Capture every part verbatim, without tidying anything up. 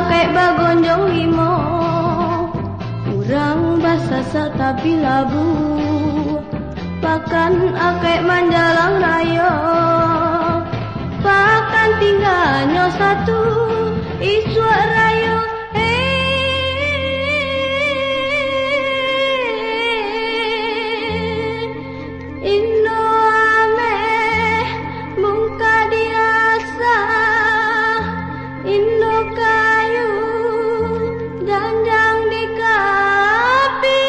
akai bagonjong limo, urang basasa tapi labu, pakan akai manjalang rayo, pakan tinggalnya satu iswa rayo. Indo ame mungka diasa, Indo kayu janjang di kapi,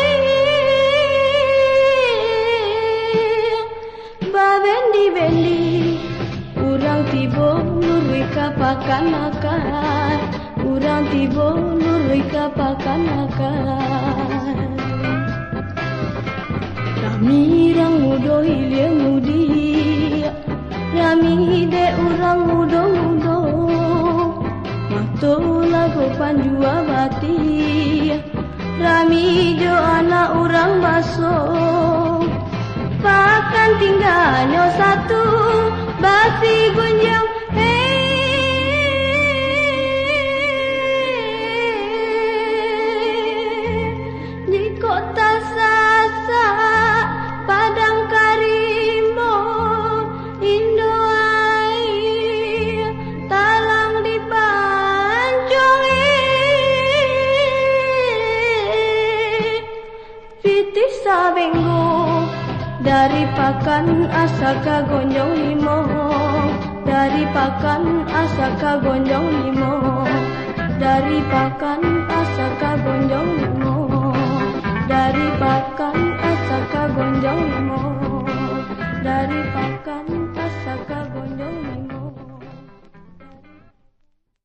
babendi bendi urang tibo nurui kapakan akan, urang tibo nurui kapakan akan. Rami rang mudo hilia mudi, rami de urang mudo mudo, mato lagu panjua bati, rami jo anak urang baso, pakan tinggalnya satu basi gunjang. Di kota sasa padang karimbo, Indo ai talang di pancongi, fitis sabenggo dari pakan asaka gonjong limo, dari pakan asaka gonjong limo, dari pakan asaka gonjong limo, dari pakan asaka gonjong limo, dari pakan